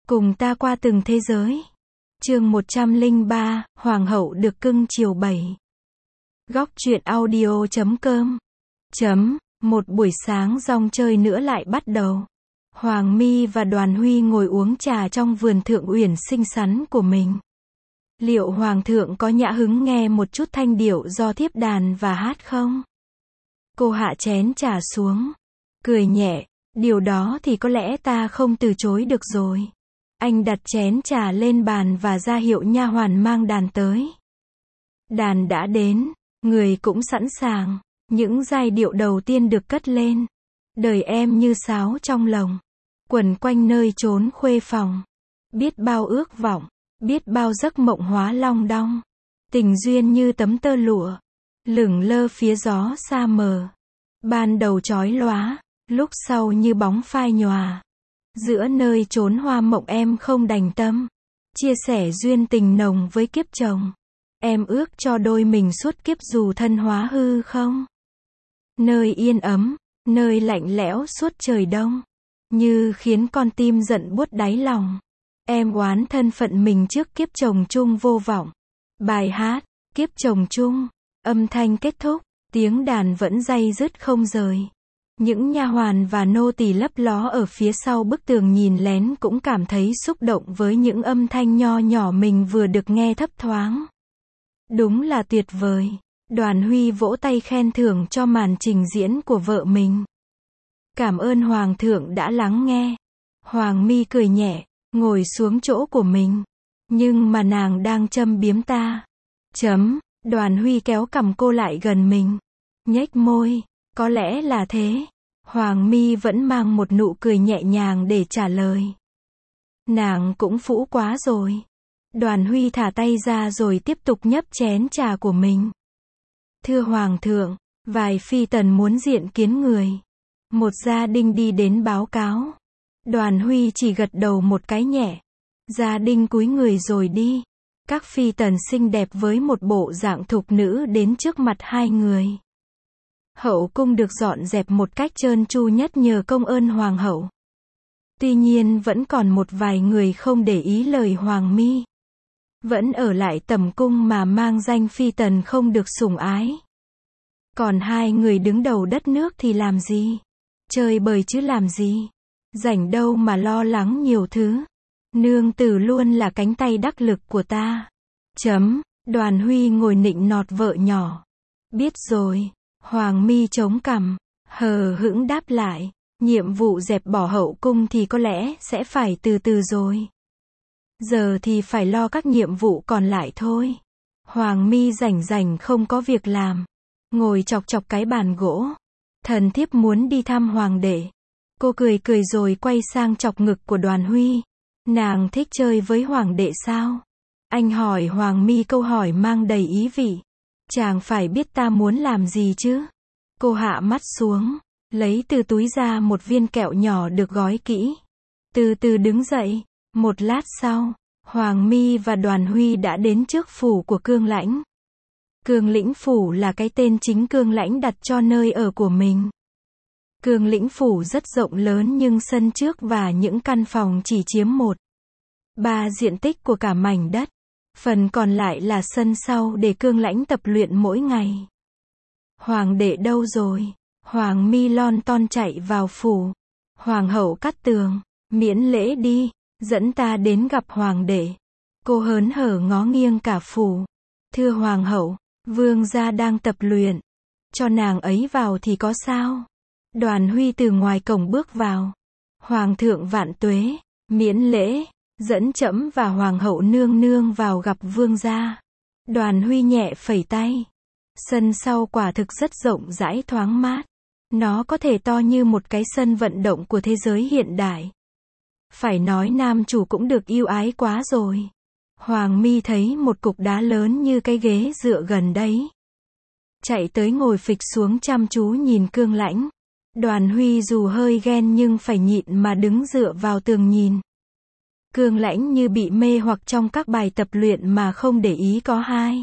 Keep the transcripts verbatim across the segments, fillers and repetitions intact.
Cùng ta qua từng thế giới. Chương một trăm lẻ ba, Hoàng hậu được cưng chiều bảy. Góc truyện audio chấm com. Chấm, một buổi sáng rong chơi nữa lại bắt đầu. Hoàng My và Đoàn Huy ngồi uống trà trong vườn thượng uyển xinh xắn của mình. Liệu Hoàng thượng có nhã hứng nghe một chút thanh điệu do thiếp đàn và hát không? Cô hạ chén trà xuống, cười nhẹ, điều đó thì có lẽ ta không từ chối được rồi. Anh đặt chén trà lên bàn và ra hiệu nha hoàn mang đàn tới. Đàn đã đến, người cũng sẵn sàng, những giai điệu đầu tiên được cất lên. Đời em như sáo trong lồng, quẩn quanh nơi chốn khuê phòng. Biết bao ước vọng, biết bao giấc mộng hóa long đong. Tình duyên như tấm tơ lụa, lửng lơ phía gió xa mờ. Ban đầu chói lóa, lúc sau như bóng phai nhòa. Giữa nơi chốn hoa mộng em không đành tâm, chia sẻ duyên tình nồng với kiếp chồng. Em ước cho đôi mình suốt kiếp dù thân hóa hư không. Nơi yên ấm, nơi lạnh lẽo suốt trời đông, như khiến con tim giận buốt đáy lòng. Em oán thân phận mình trước kiếp chồng chung vô vọng. Bài hát, kiếp chồng chung, âm thanh kết thúc, tiếng đàn vẫn day dứt không rời. Những nha hoàn và nô tỳ lấp ló ở phía sau bức tường nhìn lén cũng cảm thấy xúc động với những âm thanh nho nhỏ mình vừa được nghe thấp thoáng. Đúng là tuyệt vời. Đoàn Huy vỗ tay khen thưởng cho màn trình diễn của vợ mình. Cảm ơn Hoàng thượng đã lắng nghe. Hoàng My cười nhẹ, ngồi xuống chỗ của mình. Nhưng mà nàng đang châm biếm ta. Chấm, Đoàn Huy kéo cằm cô lại gần mình. Nhếch môi. Có lẽ là thế. Hoàng My vẫn mang một nụ cười nhẹ nhàng để trả lời. Nàng cũng phũ quá rồi. Đoàn Huy thả tay ra rồi tiếp tục nhấp chén trà của mình. Thưa Hoàng thượng, vài phi tần muốn diện kiến người. Một gia đình đi đến báo cáo. Đoàn Huy chỉ gật đầu một cái nhẹ. Gia đình cúi người rồi đi. Các phi tần xinh đẹp với một bộ dạng thục nữ đến trước mặt hai người. Hậu cung được dọn dẹp một cách trơn tru nhất nhờ công ơn Hoàng hậu. Tuy nhiên vẫn còn một vài người không để ý lời Hoàng My. Vẫn ở lại tầm cung mà mang danh phi tần không được sủng ái. Còn hai người đứng đầu đất nước thì làm gì? Chơi bời chứ làm gì? Rảnh đâu mà lo lắng nhiều thứ. Nương tử luôn là cánh tay đắc lực của ta. Chấm, Đoàn Huy ngồi nịnh nọt vợ nhỏ. Biết rồi. Hoàng My chống cằm, hờ hững đáp lại. Nhiệm vụ dẹp bỏ hậu cung thì có lẽ sẽ phải từ từ rồi. Giờ thì phải lo các nhiệm vụ còn lại thôi. Hoàng My rảnh rảnh không có việc làm, ngồi chọc chọc cái bàn gỗ. Thần thiếp muốn đi thăm hoàng đệ. Cô cười cười rồi quay sang chọc ngực của Đoàn Huy. Nàng thích chơi với hoàng đệ sao? Anh hỏi Hoàng My câu hỏi mang đầy ý vị. Chàng phải biết ta muốn làm gì chứ? Cô hạ mắt xuống, lấy từ túi ra một viên kẹo nhỏ được gói kỹ. Từ từ đứng dậy. Một lát sau, Hoàng My và Đoàn Huy đã đến trước phủ của Cương Lãnh. Cương Lĩnh Phủ là cái tên chính Cương Lãnh đặt cho nơi ở của mình. Cương Lĩnh Phủ rất rộng lớn nhưng sân trước và những căn phòng chỉ chiếm một ba diện tích của cả mảnh đất. Phần còn lại là sân sau để Cương Lãnh tập luyện mỗi ngày. Hoàng đệ đâu rồi? Hoàng My lon ton chạy vào phủ. Hoàng hậu Cát Tường, miễn lễ đi, dẫn ta đến gặp hoàng đệ. Cô hớn hở ngó nghiêng cả phủ. Thưa Hoàng hậu, vương gia đang tập luyện. Cho nàng ấy vào thì có sao? Đoàn Huy từ ngoài cổng bước vào. Hoàng thượng vạn tuế, miễn lễ. Dẫn trẫm và Hoàng hậu nương nương vào gặp vương gia. Đoàn Huy nhẹ phẩy tay. Sân sau quả thực rất rộng rãi thoáng mát. Nó có thể to như một cái sân vận động của thế giới hiện đại. Phải nói nam chủ cũng được yêu ái quá rồi. Hoàng My thấy một cục đá lớn như cái ghế dựa gần đấy. Chạy tới ngồi phịch xuống chăm chú nhìn Cương Lãnh. Đoàn Huy dù hơi ghen nhưng phải nhịn mà đứng dựa vào tường nhìn. Cương Lãnh như bị mê hoặc trong các bài tập luyện mà không để ý có hai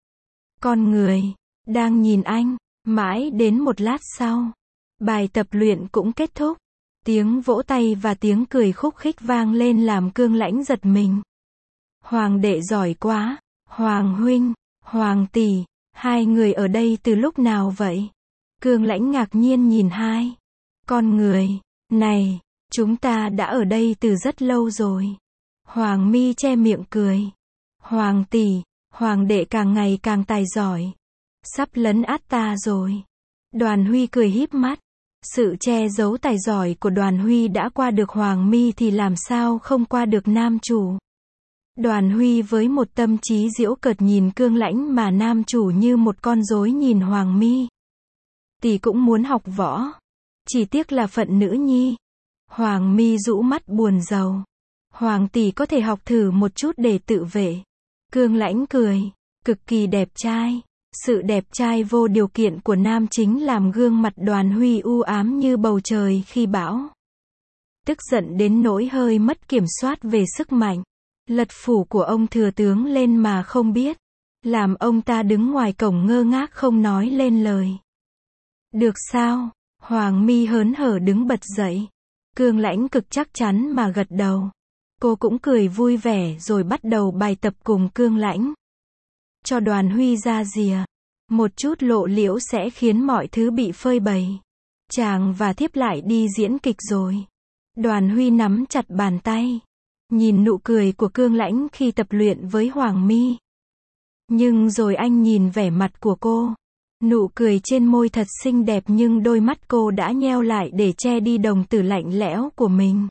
con người đang nhìn anh. Mãi đến một lát sau, bài tập luyện cũng kết thúc. Tiếng vỗ tay và tiếng cười khúc khích vang lên làm Cương Lãnh giật mình. Hoàng đệ giỏi quá, Hoàng huynh, Hoàng tỷ, hai người ở đây từ lúc nào vậy? Cương Lãnh ngạc nhiên nhìn hai con người này, chúng ta đã ở đây từ rất lâu rồi. Hoàng mi che miệng cười. Hoàng tỷ, Hoàng đệ càng ngày càng tài giỏi. Sắp lấn át ta rồi. Đoàn Huy cười híp mắt. Sự che giấu tài giỏi của Đoàn Huy đã qua được Hoàng mi thì làm sao không qua được nam chủ. Đoàn Huy với một tâm trí giễu cợt nhìn Cương Lãnh mà nam chủ như một con rối nhìn Hoàng mi. Tỷ cũng muốn học võ. Chỉ tiếc là phận nữ nhi. Hoàng mi rũ mắt buồn rầu. Hoàng tỷ có thể học thử một chút để tự vệ. Cương Lãnh cười. Cực kỳ đẹp trai. Sự đẹp trai vô điều kiện của nam chính làm gương mặt Đoàn Huy u ám như bầu trời khi bão. Tức giận đến nỗi hơi mất kiểm soát về sức mạnh. Lật phủ của ông thừa tướng lên mà không biết. Làm ông ta đứng ngoài cổng ngơ ngác không nói lên lời. Được sao? Hoàng mi hớn hở đứng bật dậy. Cương Lãnh cực chắc chắn mà gật đầu. Cô cũng cười vui vẻ rồi bắt đầu bài tập cùng Cương Lãnh. Cho Đoàn Huy ra rìa. Một chút lộ liễu sẽ khiến mọi thứ bị phơi bày. Chàng và thiếp lại đi diễn kịch rồi. Đoàn Huy nắm chặt bàn tay. Nhìn nụ cười của Cương Lãnh khi tập luyện với Hoàng mi. Nhưng rồi anh nhìn vẻ mặt của cô. Nụ cười trên môi thật xinh đẹp nhưng đôi mắt cô đã nheo lại để che đi đồng tử lạnh lẽo của mình.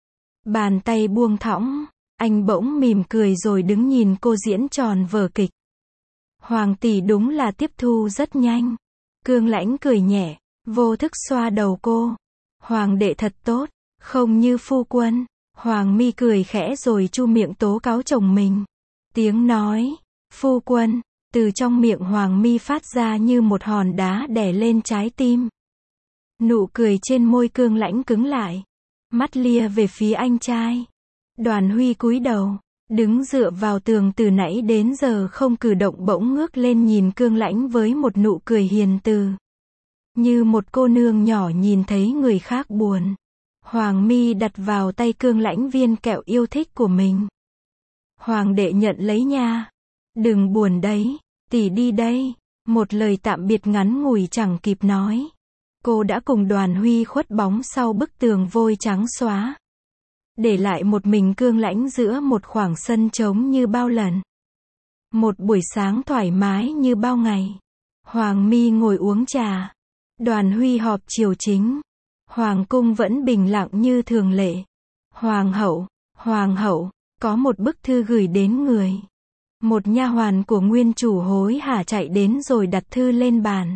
Bàn tay buông thõng. Anh bỗng mỉm cười rồi đứng nhìn cô diễn tròn vở kịch. Hoàng tỷ đúng là tiếp thu rất nhanh. Cương Lãnh cười nhẹ, vô thức xoa đầu cô. Hoàng đệ thật tốt, không như phu quân. Hoàng mi cười khẽ rồi chu miệng tố cáo chồng mình. Tiếng nói, phu quân, từ trong miệng Hoàng mi phát ra như một hòn đá đè lên trái tim. Nụ cười trên môi Cương Lãnh cứng lại. Mắt lia về phía anh trai. Đoàn Huy cúi đầu. Đứng dựa vào tường từ nãy đến giờ không cử động bỗng ngước lên nhìn Cương Lãnh với một nụ cười hiền từ. Như một cô nương nhỏ nhìn thấy người khác buồn. Hoàng mi đặt vào tay Cương Lãnh viên kẹo yêu thích của mình. Hoàng đệ nhận lấy nha. Đừng buồn đấy, tỷ đi đây. Một lời tạm biệt ngắn ngủi chẳng kịp nói. Cô đã cùng Đoàn Huy khuất bóng sau bức tường vôi trắng xóa. Để lại một mình Cương Lãnh giữa một khoảng sân trống như bao lần. Một buổi sáng thoải mái như bao ngày. Hoàng mi ngồi uống trà. Đoàn Huy họp triều chính. Hoàng cung vẫn bình lặng như thường lệ. Hoàng hậu, hoàng hậu, có một bức thư gửi đến người. Một nha hoàn của nguyên chủ hối hả chạy đến rồi đặt thư lên bàn.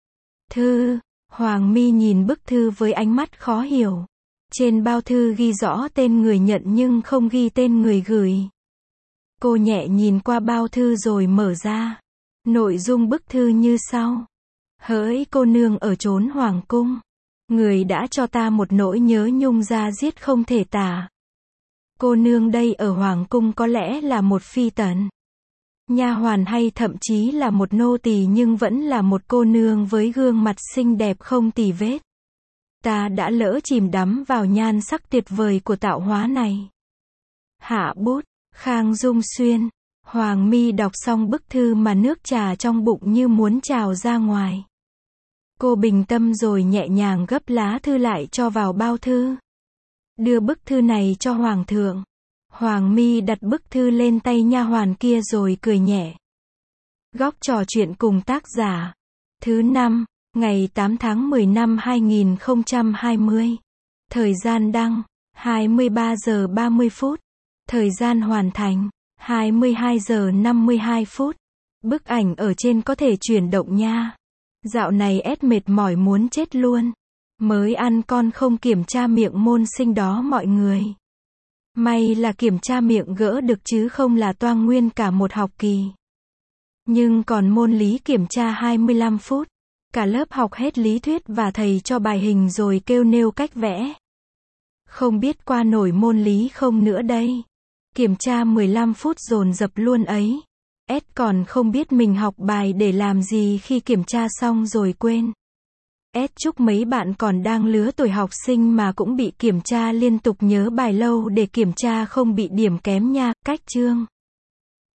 Thư, Hoàng mi nhìn bức thư với ánh mắt khó hiểu. Trên bao thư ghi rõ tên người nhận nhưng không ghi tên người gửi. Cô nhẹ nhìn qua bao thư rồi mở ra. Nội dung bức thư như sau. Hỡi cô nương ở chốn hoàng cung. Người đã cho ta một nỗi nhớ nhung da diết không thể tả. Cô nương đây ở hoàng cung có lẽ là một phi tần, nha hoàn hay thậm chí là một nô tỳ nhưng vẫn là một cô nương với gương mặt xinh đẹp không tì vết. Ta đã lỡ chìm đắm vào nhan sắc tuyệt vời của tạo hóa này. Hạ bút, Khang Dung Xuyên. Hoàng mi đọc xong bức thư mà nước trà trong bụng như muốn trào ra ngoài. Cô bình tâm rồi nhẹ nhàng gấp lá thư lại cho vào bao thư. Đưa bức thư này cho hoàng thượng. Hoàng mi đặt bức thư lên tay nha hoàn kia rồi cười nhẹ. Góc trò chuyện cùng tác giả. Thứ năm, ngày tám tháng mười năm hai nghìn không trăm hai mươi. Thời gian đăng, hai mươi ba giờ ba mươi phút. Thời gian hoàn thành, hai mươi hai giờ năm mươi hai phút. Bức ảnh ở trên có thể chuyển động nha. Dạo này ét mệt mỏi muốn chết luôn. Mới ăn con không kiểm tra miệng môn sinh đó mọi người. May là kiểm tra miệng gỡ được chứ không là toang nguyên cả một học kỳ. Nhưng còn môn lý kiểm tra hai mươi lăm phút. Cả lớp học hết lý thuyết và thầy cho bài hình rồi kêu nêu cách vẽ. Không biết qua nổi môn lý không nữa đây. Kiểm tra mười lăm phút dồn dập luôn ấy. S còn không biết mình học bài để làm gì khi kiểm tra xong rồi quên. S chúc mấy bạn còn đang lứa tuổi học sinh mà cũng bị kiểm tra liên tục nhớ bài lâu để kiểm tra không bị điểm kém nha. Cách chương